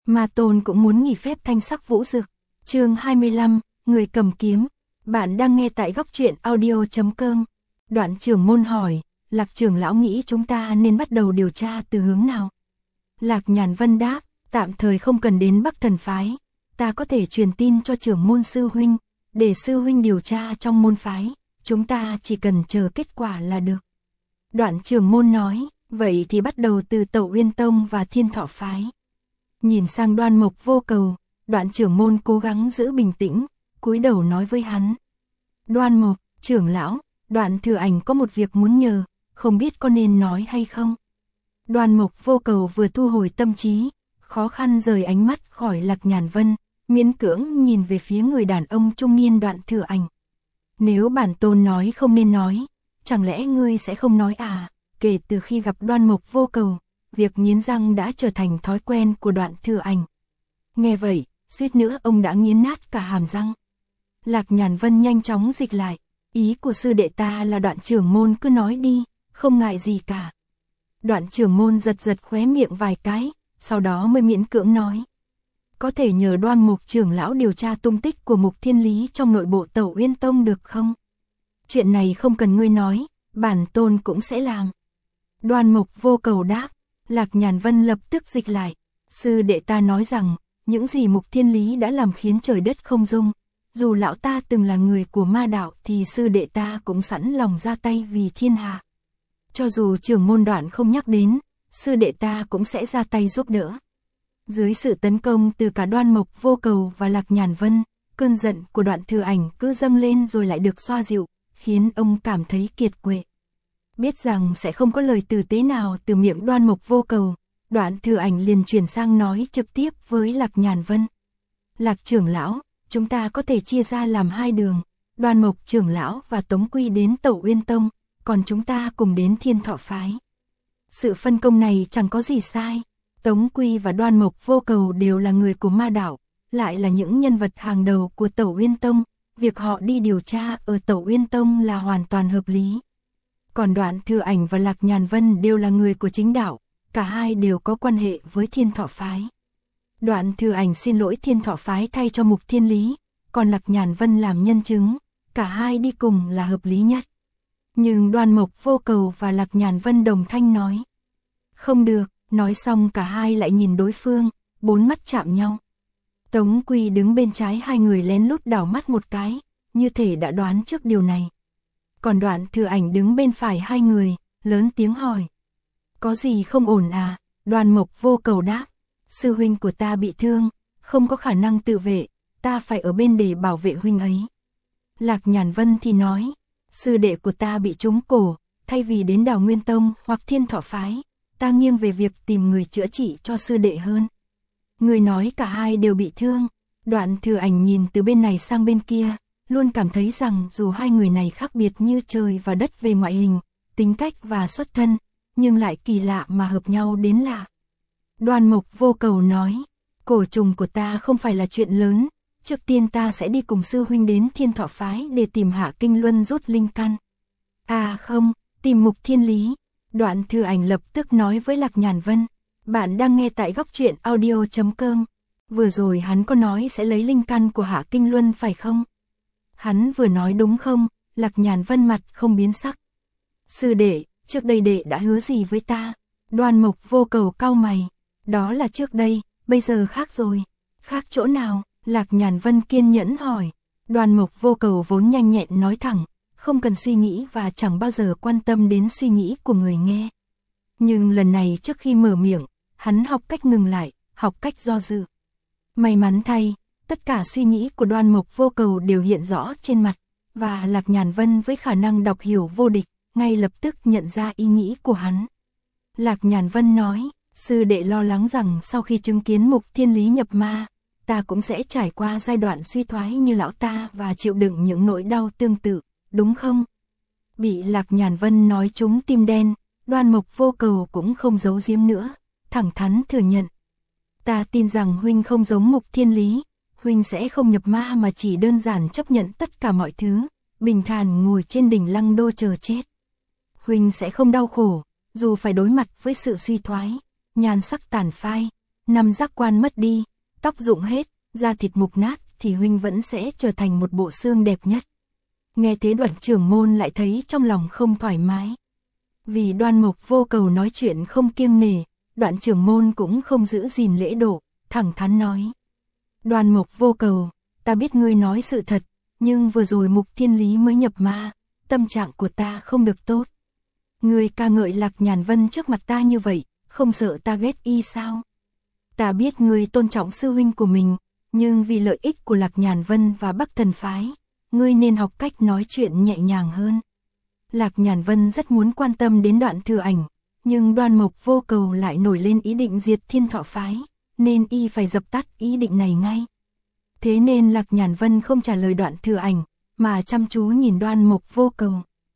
Ma Tôn cũng muốn nghỉ phép thanh sắc vũ dực. Chương 25, người cầm kiếm. Bạn đang nghe tại góc truyện audio.com. Đoạn trưởng môn hỏi, Lạc trưởng lão nghĩ chúng ta nên bắt đầu điều tra từ hướng nào? Lạc Nhàn Vân đáp, tạm thời không cần đến Bắc Thần phái, ta có thể truyền tin cho trưởng môn sư huynh, để sư huynh điều tra trong môn phái, chúng ta chỉ cần chờ kết quả là được. Đoạn trưởng môn nói, vậy thì bắt đầu từ Tẩu Uyên Tông và Thiên Thọ phái. Nhìn sang Đoan Mộc Vô Cầu, đoạn trưởng môn cố gắng giữ bình tĩnh, cúi đầu nói với hắn. Đoan Mộc, trưởng lão, Đoạn Thừa Ảnh có một việc muốn nhờ, không biết có nên nói hay không. Đoan Mộc Vô Cầu vừa thu hồi tâm trí, khó khăn rời ánh mắt khỏi Lạc Nhàn Vân, miễn cưỡng nhìn về phía người đàn ông trung niên Đoạn Thừa Ảnh. Nếu bản tôn nói không nên nói, chẳng lẽ ngươi sẽ không nói à? Kể từ khi gặp Đoan Mộc Vô Cầu, việc nghiến răng đã trở thành thói quen của Đoạn Thừa Ảnh. Nghe vậy, suýt nữa ông đã nghiến nát cả hàm răng. Lạc Nhàn Vân nhanh chóng dịch lại, ý của sư đệ ta là Đoạn trưởng môn cứ nói đi, không ngại gì cả. Đoạn trưởng môn giật giật khóe miệng vài cái, sau đó mới miễn cưỡng nói. Có thể nhờ Đoan Mục trưởng lão điều tra tung tích của Mục Thiên Lý trong nội bộ Tẩu Uyên Tông được không? Chuyện này không cần ngươi nói, bản tôn cũng sẽ làm. Đoan Mục Vô Cầu đáp. Lạc Nhàn Vân lập tức dịch lại. Sư đệ ta nói rằng, những gì Mục Thiên Lý đã làm khiến trời đất không dung. Dù lão ta từng là người của ma đạo thì sư đệ ta cũng sẵn lòng ra tay vì thiên hạ. Cho dù trưởng môn Đoạn không nhắc đến, sư đệ ta cũng sẽ ra tay giúp đỡ. Dưới sự tấn công từ cả Đoan Mộc Vô Cầu và Lạc Nhàn Vân, cơn giận của Đoạn Thừa Ảnh cứ dâng lên rồi lại được xoa dịu, khiến ông cảm thấy kiệt quệ. Biết rằng sẽ không có lời tử tế nào từ miệng Đoan Mộc Vô Cầu, Đoạn Thừa Ảnh liền chuyển sang nói trực tiếp với Lạc Nhàn Vân. Lạc trưởng lão, chúng ta có thể chia ra làm hai đường, Đoan Mộc trưởng lão và Tống Quy đến Tẩu Uyên Tông, còn chúng ta cùng đến Thiên Thọ phái. Sự phân công này chẳng có gì sai, Tống Quy và Đoan Mộc Vô Cầu đều là người của ma đạo, lại là những nhân vật hàng đầu của Tẩu Uyên Tông, việc họ đi điều tra ở Tẩu Uyên Tông là hoàn toàn hợp lý. Còn Đoạn Thừa Ảnh và Lạc Nhàn Vân đều là người của chính đạo, cả hai đều có quan hệ với Thiên Thọ phái. Đoạn Thừa Ảnh xin lỗi Thiên Thọ phái thay cho Mục Thiên Lý, còn Lạc Nhàn Vân làm nhân chứng, cả hai đi cùng là hợp lý nhất. Nhưng Đoan Mộc Vô Cầu và Lạc Nhàn Vân đồng thanh nói. Không được, nói xong cả hai lại nhìn đối phương, bốn mắt chạm nhau. Tống Quy đứng bên trái hai người lén lút đảo mắt một cái, như thể đã đoán trước điều này. Còn Đoạn Thừa Ảnh đứng bên phải hai người, lớn tiếng hỏi. Có gì không ổn à? Đoan Mộc Vô Cầu đáp. Sư huynh của ta bị thương, không có khả năng tự vệ, ta phải ở bên để bảo vệ huynh ấy. Lạc Nhàn Vân thì nói. Sư đệ của ta bị trúng cổ, thay vì đến Đào Nguyên Tông hoặc Thiên Thọ phái, ta nghiêng về việc tìm người chữa trị cho sư đệ hơn. Người nói cả hai đều bị thương. Đoạn Thừa Ảnh nhìn từ bên này sang bên kia, luôn cảm thấy rằng dù hai người này khác biệt như trời và đất về ngoại hình, tính cách và xuất thân, nhưng lại kỳ lạ mà hợp nhau đến lạ. Đoan Mộc Vô Cầu nói, cổ trùng của ta không phải là chuyện lớn, trước tiên ta sẽ đi cùng sư huynh đến Thiên Thọ phái để tìm Hạ Kinh Luân rút linh căn. À không, tìm Mục Thiên Lý. Đoạn Thừa Ảnh lập tức nói với Lạc Nhàn Vân, bạn đang nghe tại góc truyện audio.com. Vừa rồi hắn có nói sẽ lấy linh căn của Hạ Kinh Luân phải không? Hắn vừa nói đúng không? Lạc Nhàn Vân mặt không biến sắc. Sư đệ, trước đây đệ đã hứa gì với ta? Đoan Mộc Vô Cầu cau mày. Đó là trước đây, bây giờ khác rồi. Khác chỗ nào? Lạc Nhàn Vân kiên nhẫn hỏi. Đoan Mộc Vô Cầu vốn nhanh nhẹn nói thẳng, không cần suy nghĩ và chẳng bao giờ quan tâm đến suy nghĩ của người nghe. Nhưng lần này trước khi mở miệng, hắn học cách ngừng lại, học cách do dự. May mắn thay, tất cả suy nghĩ của Đoan Mộc Vô Cầu đều hiện rõ trên mặt, và Lạc Nhàn Vân với khả năng đọc hiểu vô địch, ngay lập tức nhận ra ý nghĩ của hắn. Lạc Nhàn Vân nói, sư đệ lo lắng rằng sau khi chứng kiến Mục Thiên Lý nhập ma, ta cũng sẽ trải qua giai đoạn suy thoái như lão ta và chịu đựng những nỗi đau tương tự, đúng không? Bị Lạc Nhàn Vân nói trúng tim đen, Đoan Mộc Vô Cầu cũng không giấu giếm nữa, thẳng thắn thừa nhận. Ta tin rằng huynh không giống Mục Thiên Lý, huynh sẽ không nhập ma mà chỉ đơn giản chấp nhận tất cả mọi thứ, bình thản ngồi trên đỉnh Lăng Đô chờ chết. Huynh sẽ không đau khổ, dù phải đối mặt với sự suy thoái, nhan sắc tàn phai, năm giác quan mất đi, tóc rụng hết, da thịt mục nát thì huynh vẫn sẽ trở thành một bộ xương đẹp nhất. Nghe thế Đoạn trưởng môn lại thấy trong lòng không thoải mái. Vì Đoan Mộc Vô Cầu nói chuyện không kiêng nể, Đoạn trưởng môn cũng không giữ gìn lễ độ, thẳng thắn nói. Đoan Mộc Vô Cầu, ta biết ngươi nói sự thật, nhưng vừa rồi Mục Thiên Lý mới nhập ma, tâm trạng của ta không được tốt. Ngươi ca ngợi Lạc Nhàn Vân trước mặt ta như vậy, không sợ ta ghét y sao? Ta biết ngươi tôn trọng sư huynh của mình, nhưng vì lợi ích của Lạc Nhàn Vân và Bắc Thần Phái, ngươi nên học cách nói chuyện nhẹ nhàng hơn. Lạc Nhàn Vân rất muốn quan tâm đến Đoạn Thừa Ảnh, nhưng Đoan Mộc Vô Cầu lại nổi lên ý định diệt Thiên Thọ Phái, nên y phải dập tắt ý định này ngay. Thế nên Lạc Nhàn Vân không trả lời Đoạn Thừa Ảnh, mà chăm chú nhìn Đoan Mộc Vô Cầu.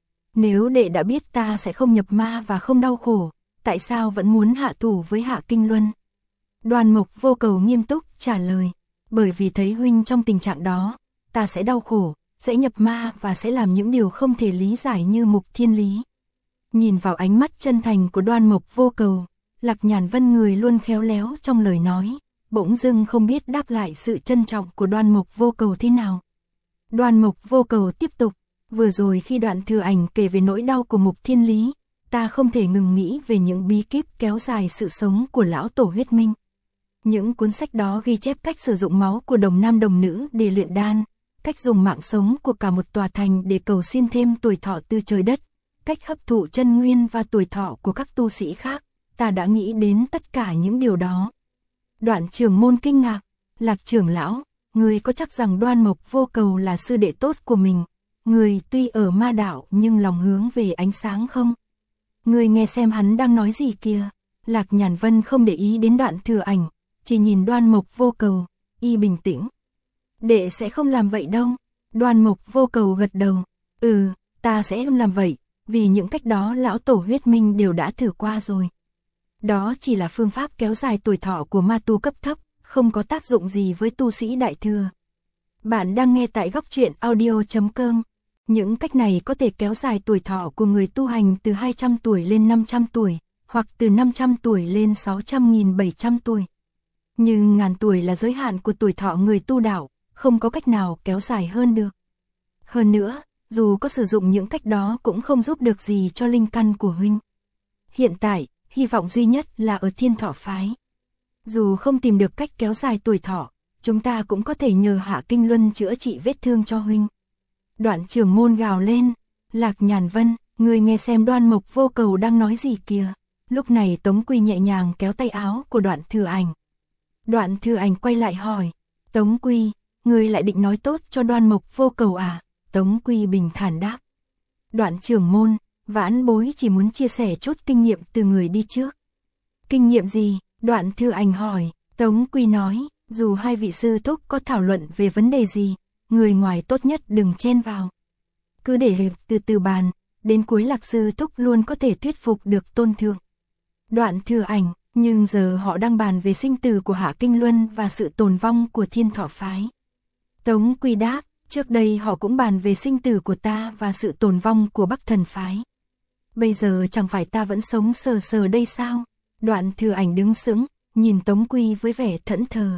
Nếu đệ đã biết ta sẽ không nhập ma và không đau khổ, tại sao vẫn muốn hạ thủ với Hạ Kinh Luân? Đoan Mộc Vô Cầu nghiêm túc trả lời, bởi vì thấy huynh trong tình trạng đó, ta sẽ đau khổ, sẽ nhập ma và sẽ làm những điều không thể lý giải như Mục Thiên Lý. Nhìn vào ánh mắt chân thành của Đoan Mộc Vô Cầu, Lạc Nhàn Vân người luôn khéo léo trong lời nói, bỗng dưng không biết đáp lại sự trân trọng của Đoan Mộc Vô Cầu thế nào. Đoan Mộc Vô Cầu tiếp tục, vừa rồi khi Đoạn Thừa Ảnh kể về nỗi đau của Mục Thiên Lý, ta không thể ngừng nghĩ về những bí kíp kéo dài sự sống của lão tổ huyết minh. Những cuốn sách đó ghi chép cách sử dụng máu của đồng nam đồng nữ để luyện đan, cách dùng mạng sống của cả một tòa thành để cầu xin thêm tuổi thọ từ trời đất, cách hấp thụ chân nguyên và tuổi thọ của các tu sĩ khác, ta đã nghĩ đến tất cả những điều đó. Đoạn trưởng môn kinh ngạc, Lạc trưởng lão, người có chắc rằng Đoan Mộc Vô Cầu là sư đệ tốt của mình, người tuy ở ma đạo nhưng lòng hướng về ánh sáng không? Người nghe xem hắn đang nói gì kìa. Lạc Nhàn Vân không để ý đến Đoạn Thừa Ảnh, chỉ nhìn Đoan Mộc Vô Cầu, y bình tĩnh. Đệ sẽ không làm vậy đâu. Đoan Mộc Vô Cầu gật đầu, ta sẽ không làm vậy, vì những cách đó lão tổ huyết minh đều đã thử qua rồi. Đó chỉ là phương pháp kéo dài tuổi thọ của ma tu cấp thấp, không có tác dụng gì với tu sĩ đại thừa. Bạn đang nghe tại Góc Truyện Audio.com. Những cách này có thể kéo dài tuổi thọ của người tu hành từ 200 tuổi lên 500 tuổi, hoặc từ 500 tuổi lên 600.700 tuổi. Nhưng ngàn tuổi là giới hạn của tuổi thọ người tu đạo, không có cách nào kéo dài hơn được. Hơn nữa, dù có sử dụng những cách đó cũng không giúp được gì cho linh căn của huynh. Hiện tại, hy vọng duy nhất là ở Thiên Thọ Phái. Dù không tìm được cách kéo dài tuổi thọ, chúng ta cũng có thể nhờ Hạ Kinh Luân chữa trị vết thương cho huynh. Đoạn trưởng môn gào lên, Lạc Nhàn Vân, người nghe xem Đoan Mộc Vô Cầu đang nói gì kìa. Lúc này Tống Quy nhẹ nhàng kéo tay áo của Đoạn Thừa Ảnh. Đoạn Thừa Ảnh quay lại hỏi, Tống Quy, người lại định nói tốt cho Đoan Mộc Vô Cầu à? Tống Quy bình thản đáp. Đoạn trưởng môn, vãn bối chỉ muốn chia sẻ chút kinh nghiệm từ người đi trước. Kinh nghiệm gì? Đoạn Thừa Ảnh hỏi. Tống Quy nói, dù hai vị sư thúc có thảo luận về vấn đề gì, người ngoài tốt nhất đừng chen vào. Cứ để từ từ bàn, đến cuối Lạc sư thúc luôn có thể thuyết phục được tôn thượng. Đoạn Thừa Ảnh, nhưng giờ họ đang bàn về sinh tử của Hạ Kinh Luân và sự tồn vong của Thiên Thọ Phái. Tống Quy đáp, trước đây họ cũng bàn về sinh tử của ta và sự tồn vong của Bắc Thần Phái. Bây giờ chẳng phải ta vẫn sống sờ sờ đây sao? Đoạn Thừa Ảnh đứng sững, nhìn Tống Quy với vẻ thẫn thờ.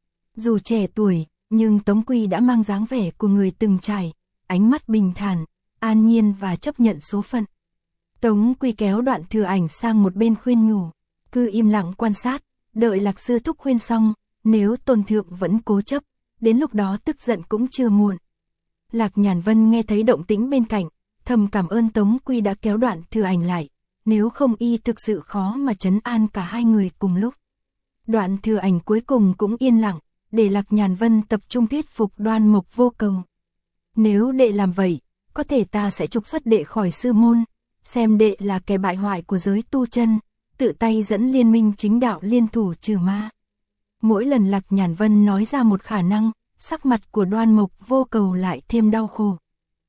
Dù trẻ tuổi, nhưng Tống Quy đã mang dáng vẻ của người từng trải, ánh mắt bình thản, an nhiên và chấp nhận số phận. Tống Quy kéo Đoạn Thừa Ảnh sang một bên khuyên nhủ, cứ im lặng quan sát, đợi Lạc sư thúc khuyên xong, nếu tôn thượng vẫn cố chấp, đến lúc đó tức giận cũng chưa muộn. Lạc Nhàn Vân nghe thấy động tĩnh bên cạnh, thầm cảm ơn Tống Quy đã kéo Đoạn Thừa Ảnh lại, nếu không y thực sự khó mà trấn an cả hai người cùng lúc. Đoạn Thừa Ảnh cuối cùng cũng yên lặng, để Lạc Nhàn Vân tập trung thuyết phục Đoan Mộc Vô Cầu. Nếu đệ làm vậy, có thể ta sẽ trục xuất đệ khỏi sư môn, xem đệ là kẻ bại hoại của giới tu chân, tự tay dẫn liên minh chính đạo liên thủ trừ ma. Mỗi lần Lạc Nhàn Vân nói ra một khả năng, sắc mặt của Đoan Mộc Vô Cầu lại thêm đau khổ.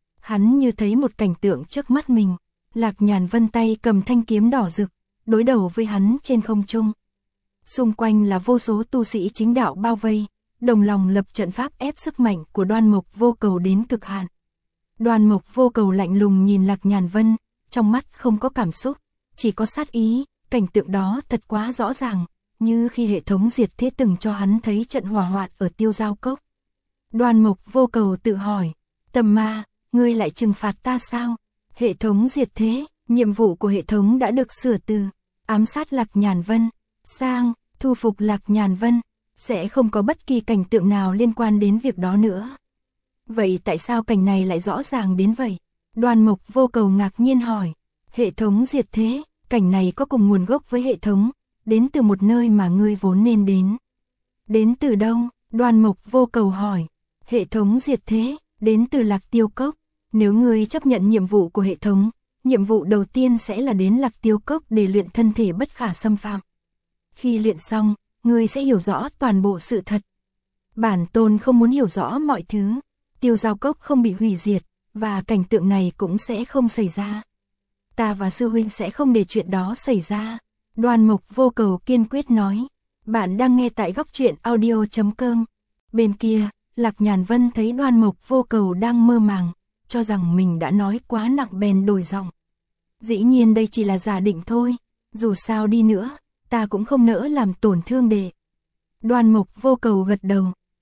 Hắn như thấy một cảnh tượng trước mắt mình, Lạc Nhàn Vân tay cầm thanh kiếm đỏ rực, đối đầu với hắn trên không trung. Xung quanh là vô số tu sĩ chính đạo bao vây, đồng lòng lập trận pháp ép sức mạnh của Đoan Mộc Vô Cầu đến cực hạn. Đoan Mộc Vô Cầu lạnh lùng nhìn Lạc Nhàn Vân, trong mắt không có cảm xúc, chỉ có sát ý, cảnh tượng đó thật quá rõ ràng, như khi hệ thống diệt thế từng cho hắn thấy trận hỏa hoạn ở Tiêu Giao Cốc. Đoan Mục Vô Cầu tự hỏi, Tầm Ma, ngươi lại trừng phạt ta sao? Hệ thống diệt thế, nhiệm vụ của hệ thống đã được sửa từ ám sát Lạc Nhàn Vân sang thu phục Lạc Nhàn Vân, sẽ không có bất kỳ cảnh tượng nào liên quan đến việc đó nữa. Vậy tại sao cảnh này lại rõ ràng đến vậy? Đoan Mục Vô Cầu ngạc nhiên hỏi, hệ thống diệt thế, cảnh này có cùng nguồn gốc với hệ thống, đến từ một nơi mà ngươi vốn nên đến. Đến từ đâu? Đoan Mục Vô Cầu hỏi, hệ thống diệt thế, đến từ Lạc Tiêu Cốc. Nếu ngươi chấp nhận nhiệm vụ của hệ thống, nhiệm vụ đầu tiên sẽ là đến Lạc Tiêu Cốc để luyện thân thể bất khả xâm phạm. Khi luyện xong, ngươi sẽ hiểu rõ toàn bộ sự thật. Bản tôn không muốn hiểu rõ mọi thứ. Tiêu Giao Cốc không bị hủy diệt, và cảnh tượng này cũng sẽ không xảy ra. Ta và sư huynh sẽ không để chuyện đó xảy ra. Đoan Mục Vô Cầu kiên quyết nói. Bạn đang nghe tại góc truyện audio.com. Bên kia, Lạc Nhàn Vân thấy Đoan Mục Vô Cầu đang mơ màng, cho rằng mình đã nói quá nặng bèn đổi giọng. Dĩ nhiên đây chỉ là giả định thôi, dù sao đi nữa, ta cũng không nỡ làm tổn thương đệ. Đoan Mục Vô Cầu gật đầu,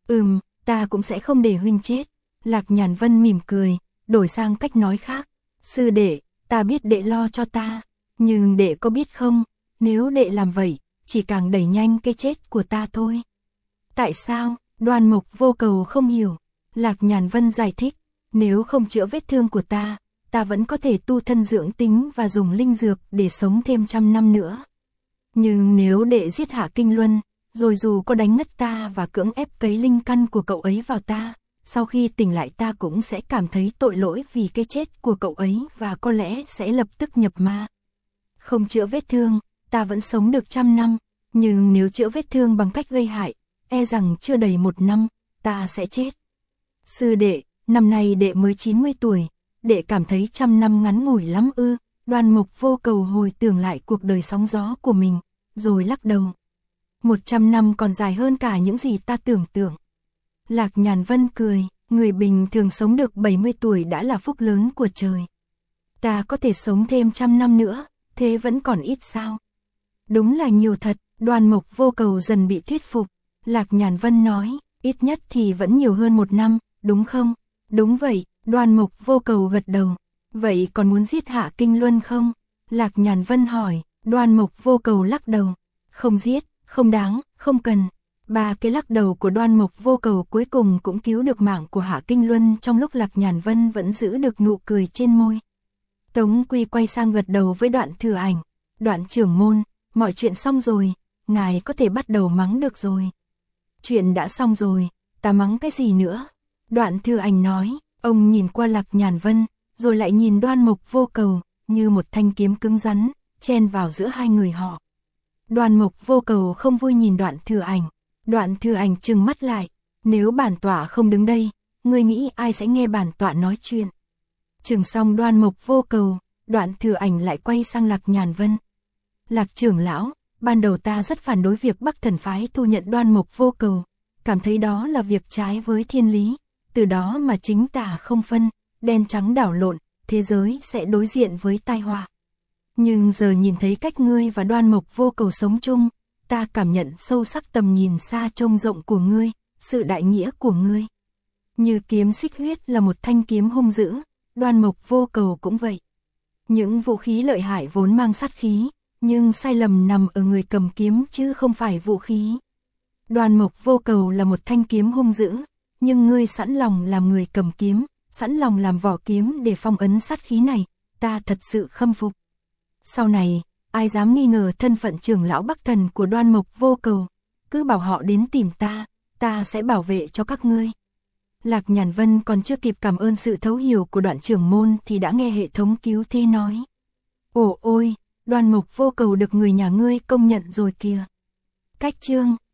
ta cũng sẽ không để huynh chết. Lạc Nhàn Vân mỉm cười, đổi sang cách nói khác. Sư đệ, ta biết đệ lo cho ta, nhưng đệ có biết không, nếu đệ làm vậy, chỉ càng đẩy nhanh cái chết của ta thôi. Tại sao? Đoan Mục Vô Cầu không hiểu. Lạc Nhàn Vân giải thích, nếu không chữa vết thương của ta, ta vẫn có thể tu thân dưỡng tính và dùng linh dược để sống thêm 100 năm nữa. Nhưng nếu đệ giết Hạ Kinh Luân, rồi dù có đánh ngất ta và cưỡng ép cấy linh căn của cậu ấy vào ta, sau khi tỉnh lại ta cũng sẽ cảm thấy tội lỗi vì cái chết của cậu ấy và có lẽ sẽ lập tức nhập ma. Không chữa vết thương, ta vẫn sống được 100 năm, nhưng nếu chữa vết thương bằng cách gây hại, e rằng chưa đầy 1 năm, ta sẽ chết. Sư đệ, năm nay đệ mới 90 tuổi, đệ cảm thấy 100 năm ngắn ngủi lắm ư? Đoan Mục Vô Cầu hồi tưởng lại cuộc đời sóng gió của mình, rồi lắc đầu. 100 năm còn dài hơn cả những gì ta tưởng tượng. Lạc Nhàn Vân cười, người bình thường sống được 70 tuổi đã là phúc lớn của trời. Ta có thể sống thêm 100 năm nữa, thế vẫn còn ít sao? Đúng là nhiều thật. Đoan Mục Vô Cầu dần bị thuyết phục. Lạc Nhàn Vân nói, ít nhất thì vẫn nhiều hơn 1 năm, đúng không? Đúng vậy, Đoan Mục Vô Cầu gật đầu. Vậy còn muốn giết Hạ Kinh Luân không? Lạc Nhàn Vân hỏi. Đoan Mục Vô Cầu lắc đầu. Không giết, không đáng, không cần. 3 cái lắc đầu của Đoan Mục Vô Cầu cuối cùng cũng cứu được mạng của Hạ Kinh Luân, trong lúc Lạc Nhàn Vân vẫn giữ được nụ cười trên môi. Tống Quy quay sang gật đầu với Đoạn Thừa Ảnh. Đoạn trưởng môn, mọi chuyện xong rồi, ngài có thể bắt đầu mắng được rồi. Chuyện đã xong rồi, ta mắng cái gì nữa? Đoạn Thừa Ảnh nói. Ông nhìn qua Lạc Nhàn Vân, rồi lại nhìn Đoan Mục Vô Cầu, như một thanh kiếm cứng rắn, chen vào giữa hai người họ. Đoan Mục Vô Cầu không vui nhìn Đoạn Thừa Ảnh. Đoạn Thừa Ảnh trừng mắt lại. Nếu bản tọa không đứng đây, ngươi nghĩ ai sẽ nghe bản tọa nói chuyện? Chừng xong Đoan Mục Vô Cầu, Đoạn Thừa Ảnh lại quay sang Lạc Nhàn Vân. Lạc trưởng lão, ban đầu ta rất phản đối việc Bắc Thần phái thu nhận Đoan Mục Vô Cầu, cảm thấy đó là việc trái với thiên lý, từ đó mà chính tà không phân, đen trắng đảo lộn, thế giới sẽ đối diện với tai họa. Nhưng giờ nhìn thấy cách ngươi và Đoan Mục Vô Cầu sống chung, ta cảm nhận sâu sắc tầm nhìn xa trông rộng của ngươi, sự đại nghĩa của ngươi. Như kiếm xích huyết là một thanh kiếm hung dữ, Đoan Mục Vô Cầu cũng vậy. Những vũ khí lợi hại vốn mang sát khí, nhưng sai lầm nằm ở người cầm kiếm chứ không phải vũ khí. Đoan Mục Vô Cầu là một thanh kiếm hung dữ, nhưng ngươi sẵn lòng làm người cầm kiếm, sẵn lòng làm vỏ kiếm để phong ấn sát khí này, ta thật sự khâm phục. Sau này, ai dám nghi ngờ thân phận trưởng lão Bắc Thần của Đoan Mục Vô Cầu, cứ bảo họ đến tìm ta sẽ bảo vệ cho các ngươi. Lạc Nhàn Vân còn chưa kịp cảm ơn sự thấu hiểu của Đoạn trưởng môn thì đã nghe hệ thống cứu thế nói. Ồ ôi, Đoan Mục Vô Cầu được người nhà ngươi công nhận rồi kìa. Cách chương